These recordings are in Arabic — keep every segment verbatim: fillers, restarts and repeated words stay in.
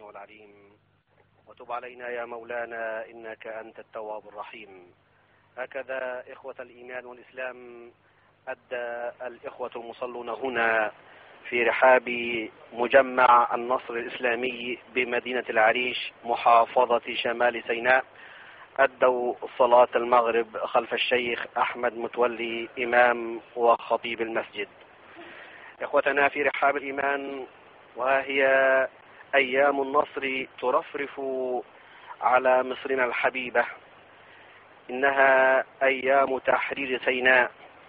السميع العليم، وتب علينا يا مولانا إنك أنت التواب الرحيم. هكذا إخوة الإيمان والإسلام أدى الإخوة المصلون هنا في رحاب مجمع النصر الإسلامي بمدينة العريش محافظة شمال سيناء، أدوا صلاة المغرب خلف الشيخ أحمد متولي إمام وخطيب المسجد. إخوتنا في رحاب الإيمان، وهي أيام النصر ترفرف على مصرنا الحبيبة، إنها أيام تحرير سيناء،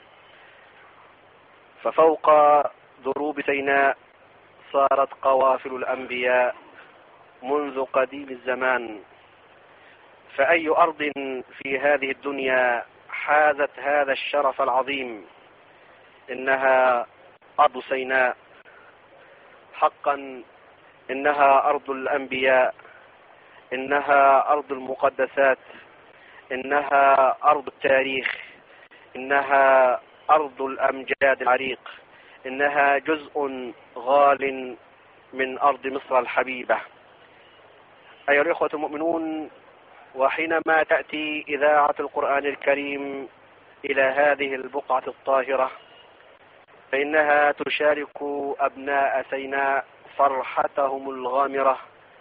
ففوق ضروب سيناء صارت قوافل الأنبياء منذ قديم الزمان. فأي أرض في هذه الدنيا حازت هذا الشرف العظيم؟ إنها أرض سيناء، حقا إنها أرض الأنبياء، إنها أرض المقدسات، إنها أرض التاريخ، إنها أرض الأمجاد العريق، إنها جزء غال من أرض مصر الحبيبة. أيها الإخوة المؤمنون، وحينما تأتي إذاعة القرآن الكريم إلى هذه البقعة الطاهرة، فإنها تشارك أبناء سيناء فرحتهم الغامرة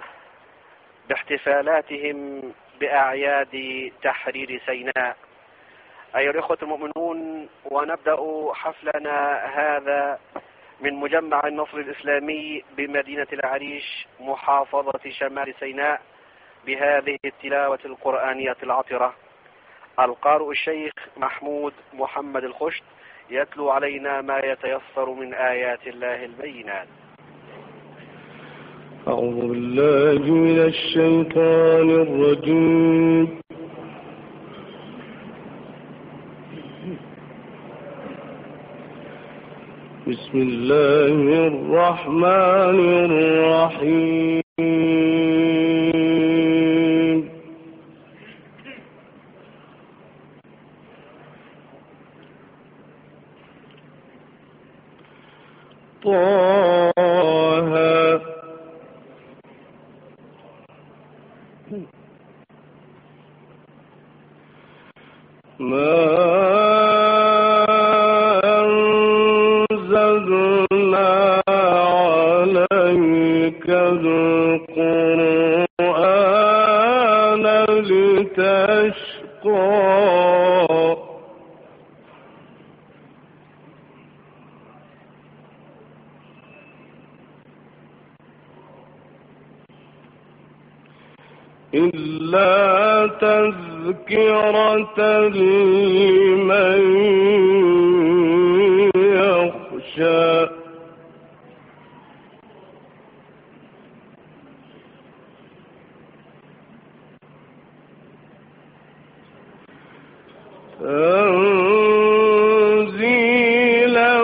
باحتفالاتهم بأعياد تحرير سيناء. أيها الإخوة المؤمنون، ونبدأ حفلنا هذا من مجمع النصر الإسلامي بمدينة العريش محافظة شمال سيناء بهذه التلاوة القرآنية العطرة. القارئ الشيخ محمود محمد الخشت يتلو علينا ما يتيسر من آيات الله البينات. أعوذ بالله من الشيطان الرجيم. بسم الله الرحمن الرحيم. طه ما أنزلنا عليك القرآن لتشقى إلا تذكرة لمن يخشى. تنزيلا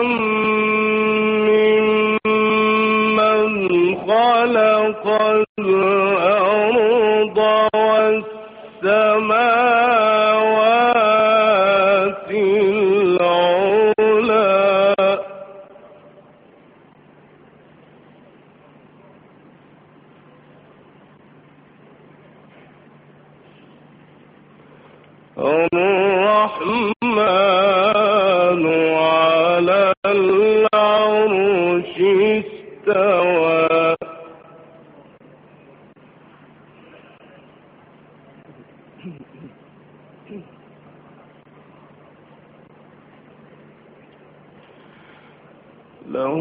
ممن خلق الأرض والسماوات العلى. الرحمن على العرش استوى. له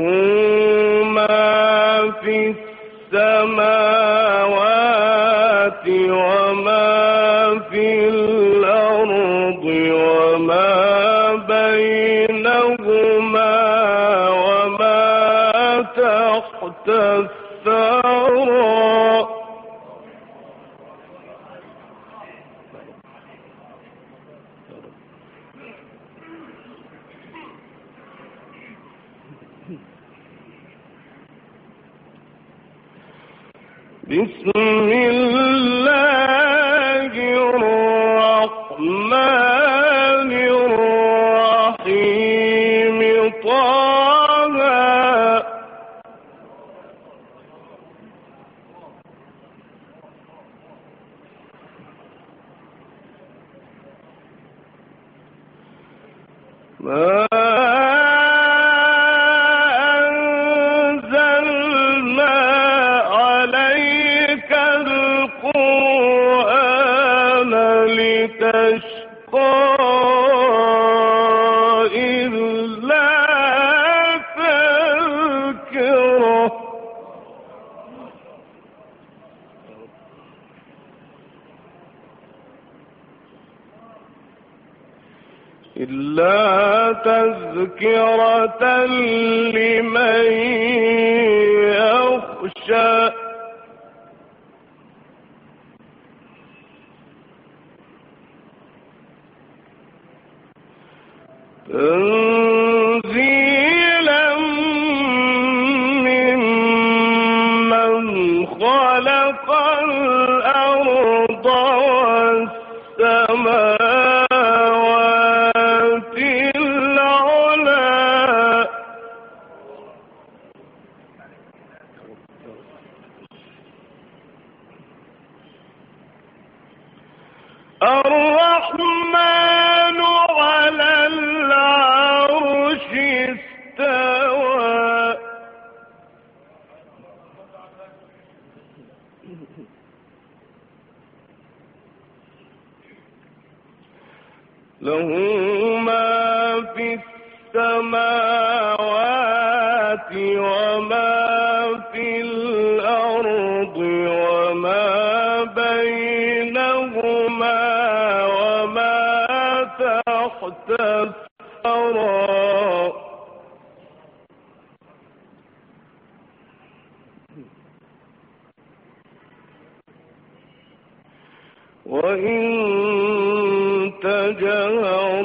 ما في السماوات وما في الأرض وما بينهما وما تحت الثرى. بسم الله الرحمن الرحيم. طه ما أنزلنا عليك القرآن لتشقى إلا تذكرة إلا تذكرة لمن يخشى تنزيلا ممن خلق الأرض والسماوات العلى الرحمن على العرش استوى له ما في السماوات وما في الأرض وما بينهما وما تحت الثرى وإن تجهر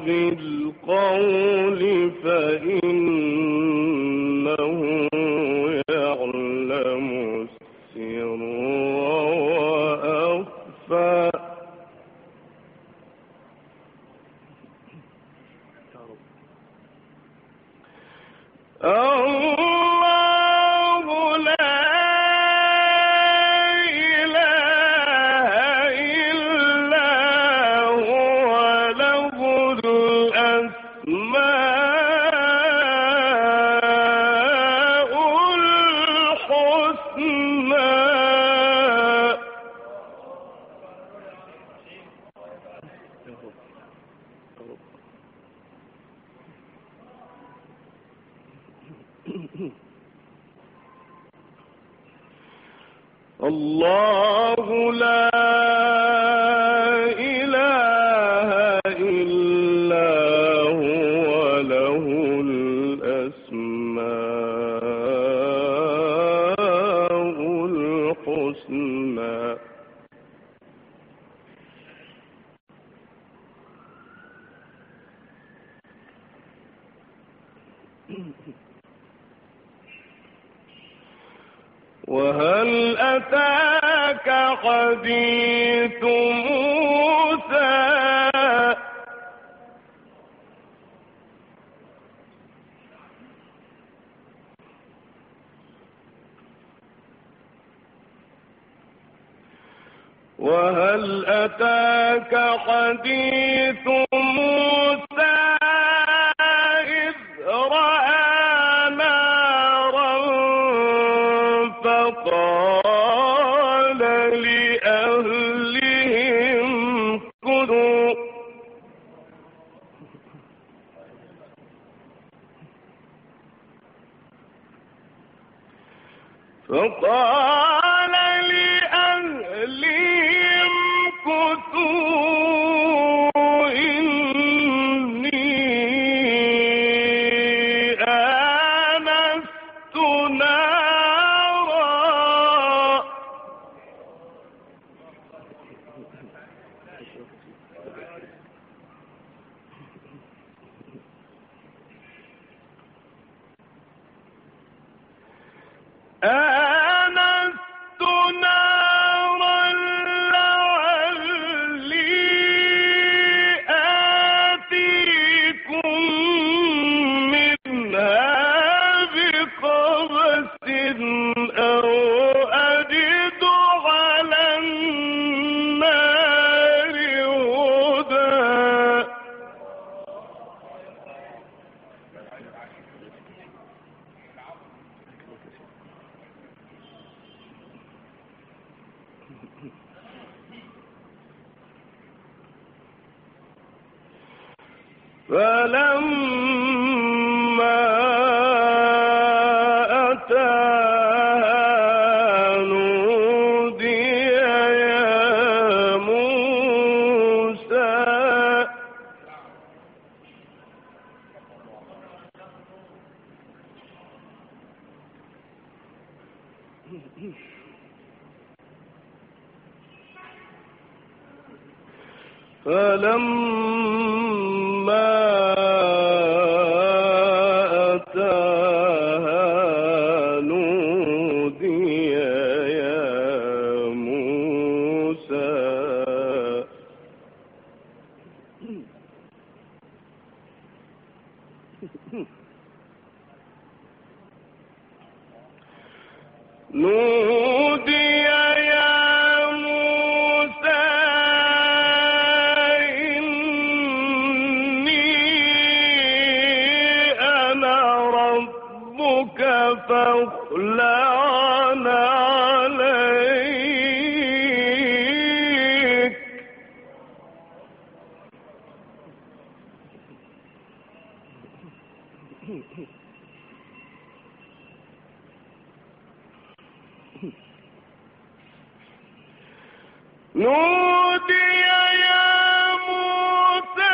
بالقول فإنه يعلم السر وأخفى الله لا إله إلا هو له الأسماء الحسنى الله لا إله إلا هو له الأسماء الحسنى وهل أتاك حديث موسى وهل أتاك حديث موسى إذ رأى نارا فقال لأهلهم كثوا فقال لأهلهم كثوا إني آنست نارا آنست نارا لعلي آتيكم منها بقبس أو أجد على النار هدى فلما أتاها نودي يا موسى. فلما أتاها نودي يا موسى. نودي يا موسى فاخلع عليك. نودي يا موسى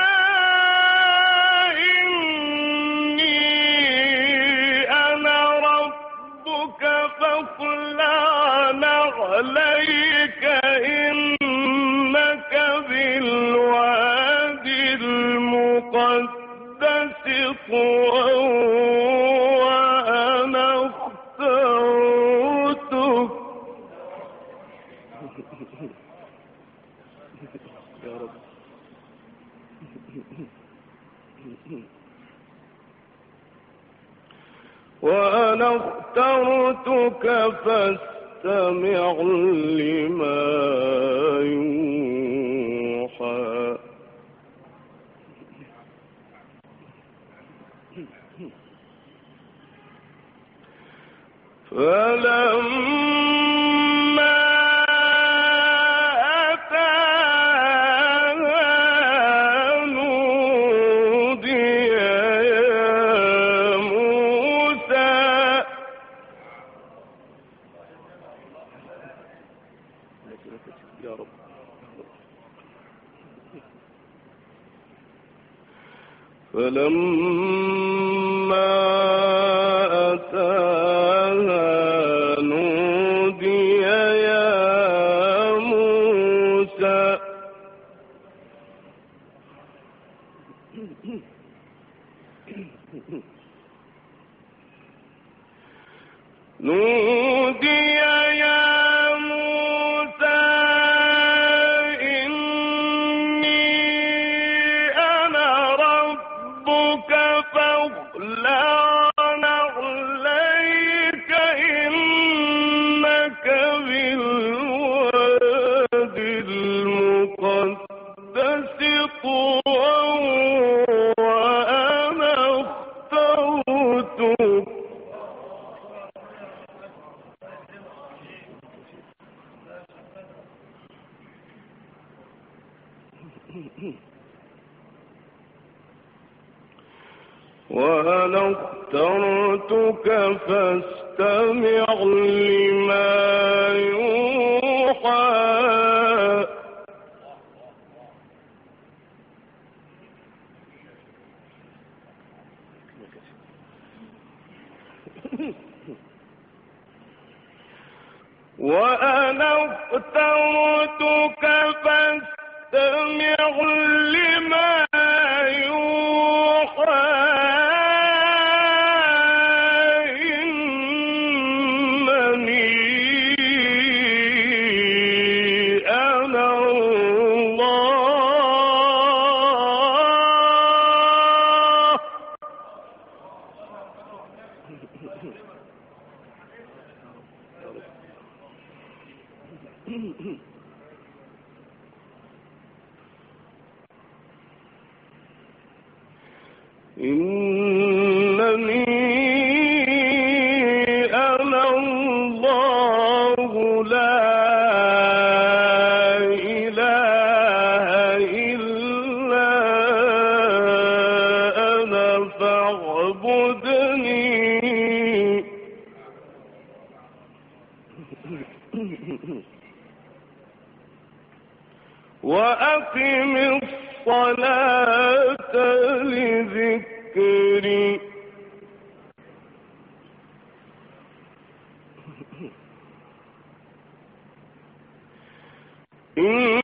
فاخلع عليك إنك بالوادي المقدس طوى وأنا اخترتك. يا رب. وأنا اخترتك فاستمع لما يوحى. فلما أتاها نودي يا موسى. يا رب. فلما أتاها نودي يا موسى. نودي يا موسى إني أنا ربك فاخلع عليك إنك بالوادي المقدس طوى وأنا اخترتك. وأنا اخترتك فاستمع لما يوحى. وأنا اخترتك فاستمع لما يوحى. إنني أنا الله لا إله إلا الصلاة لذكري إن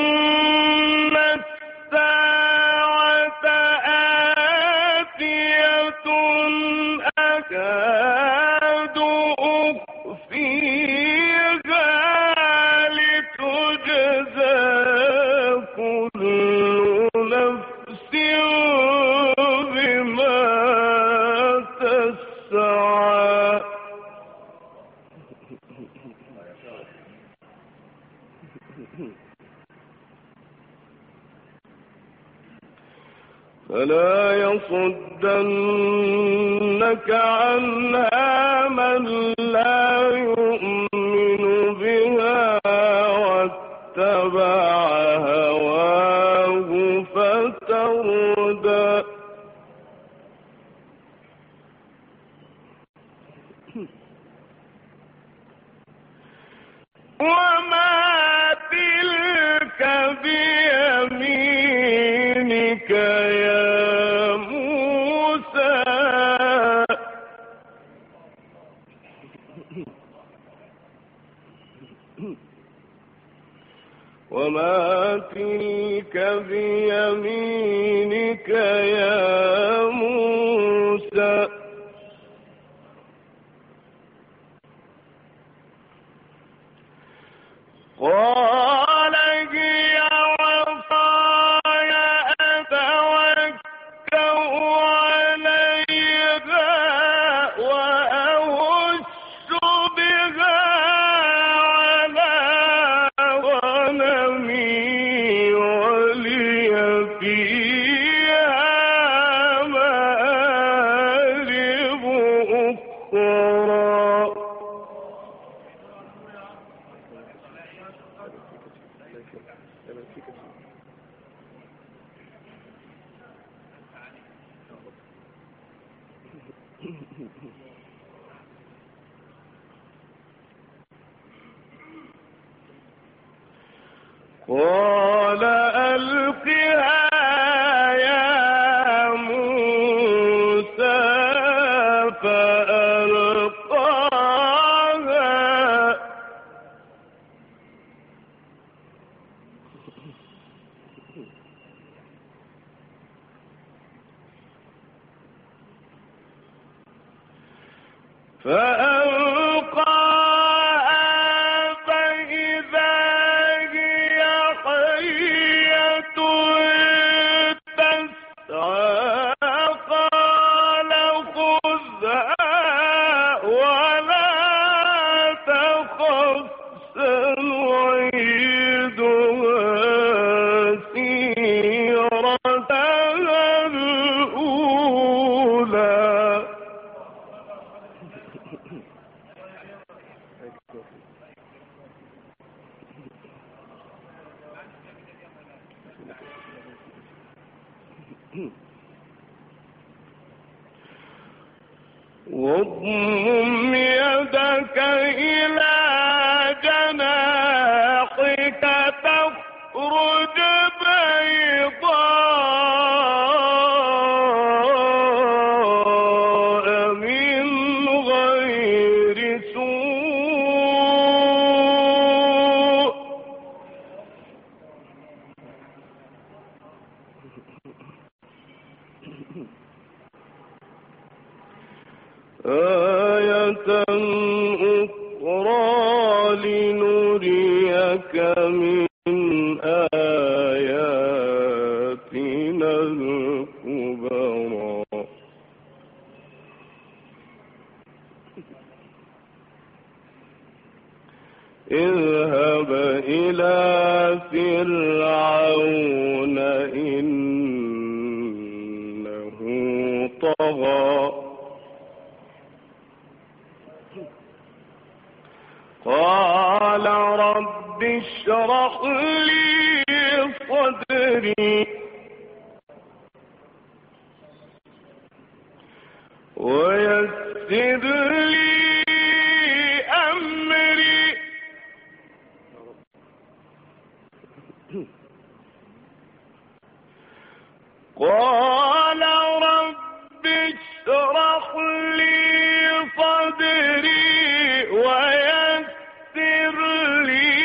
الساعة آتية أكاد أخفيها لتجزى كل نفس بما تسعى فلا يصدنك عنها من لا يؤمن بها واتبع هواه فتردى وما تلك بيمينك يا موسى وما تلك بيمينك يا موسى قال هي عصاي أتوكأ عليها وأهش بها على غنمي ولي فيها مآرب أخرى قال ألقها يا موسى فألقاها فألقاها فإذا هي حية تسعى قال خذها ولا تخف سنعيدها سيرتها الأولى واضمم يدك إلى جناحك تخرج بيضاء من غير سوء آية أخرى لنريك من آياتنا الكبرى اذهب إلى فرعون إنه طغى قال رب اشرح لي صدري ويسر لي أمري قال رب اشرح لي صدري ويسر لي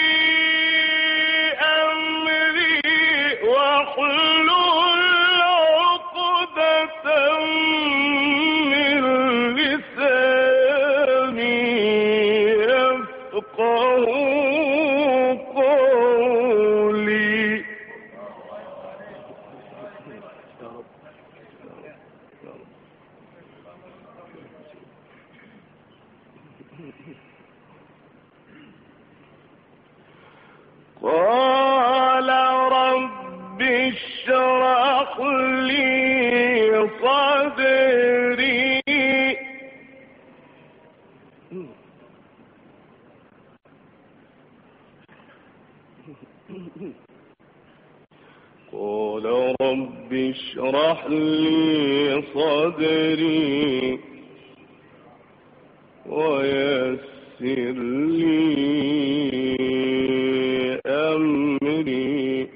أمري واحلل عقدة من لساني يفقهوا قولي. قال رب اشرح لي صدري قال رب اشرح لي صدري ويسر لي أمري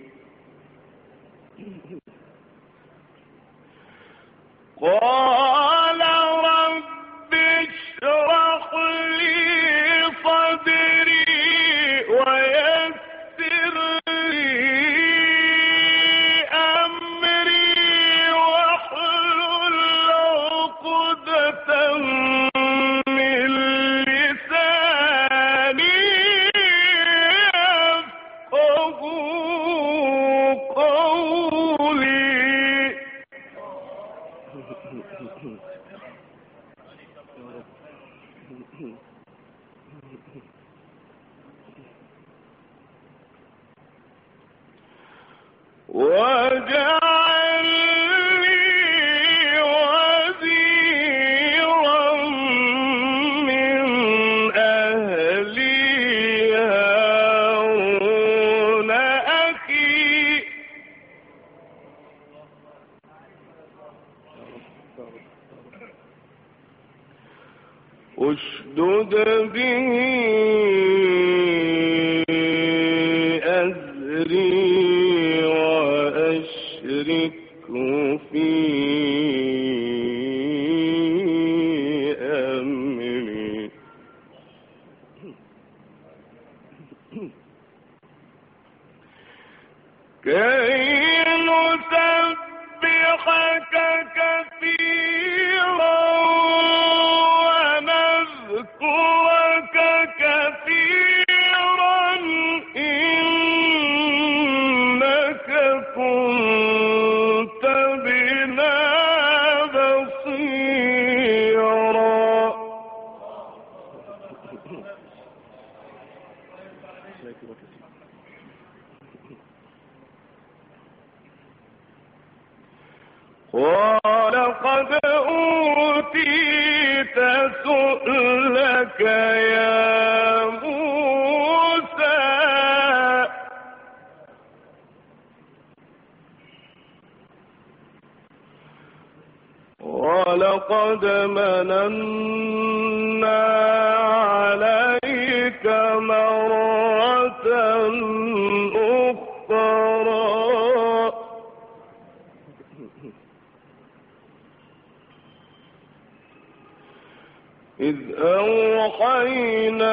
قال رب اشرح لي صدري ويسر لي أمري واحلل عقدة من لساني يفقهوا قولي. واجعل لي وزيرا من أهلي هارون أخي اشدد به أزري وأشركه في أمري كي نسبحك كثيرا ونذكرك كثيرا إنك كنت بنا بصيرا. قال قد أوتيت سؤلك يا موسى ولقد مننا عليك مرة أخرى إذ أوحينا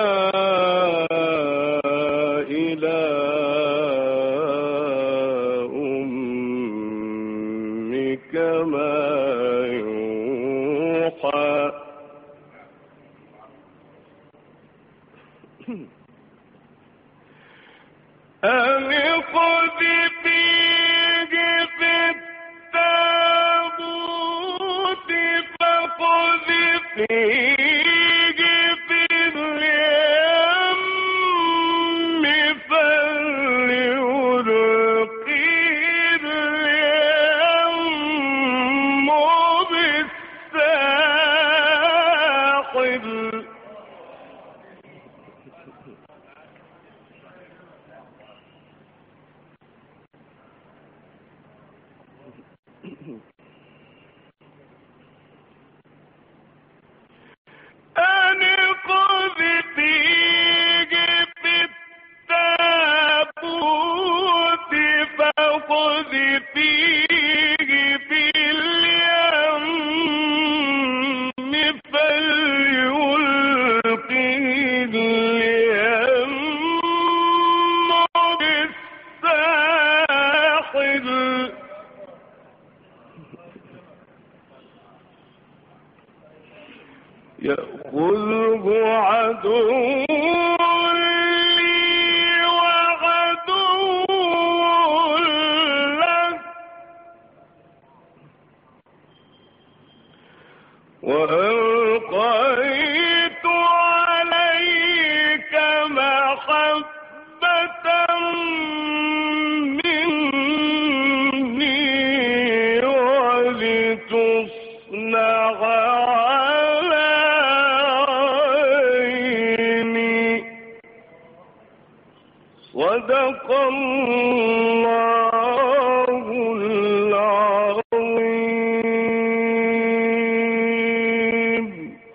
إلى أمك ما يوحى أن اقذفيه في التابوت فاقذفيه في اليم فليلقيه اليم بالساحل أن اقذفيه في التابوت فاقذفيه يأخذه عدو لي وعدو له وألقيت عليك محبة مني ولتصنع على عيني. صدق الله العظيم.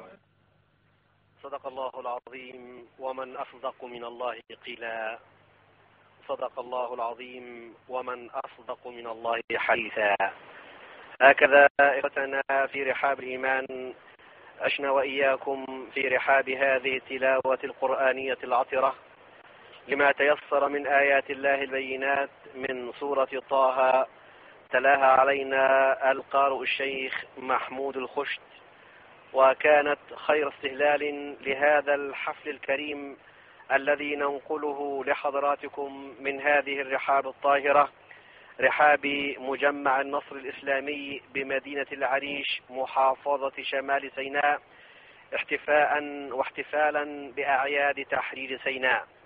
صدق الله العظيم ومن أصدق من الله قيلا. صدق الله العظيم ومن أصدق من الله حديثا. هكذا إخوتنا في رحاب الإيمان عشنا وإياكم في رحاب هذه التلاوة القرآنية العطرة لما تيسر من آيات الله البينات من سورة طه، تلاها علينا القارئ الشيخ محمود الخشت، وكانت خير استهلال لهذا الحفل الكريم الذي ننقله لحضراتكم من هذه الرحاب الطاهرة، رحاب مجمع النصر الإسلامي بمدينة العريش محافظة شمال سيناء، احتفاء واحتفالا بأعياد تحرير سيناء.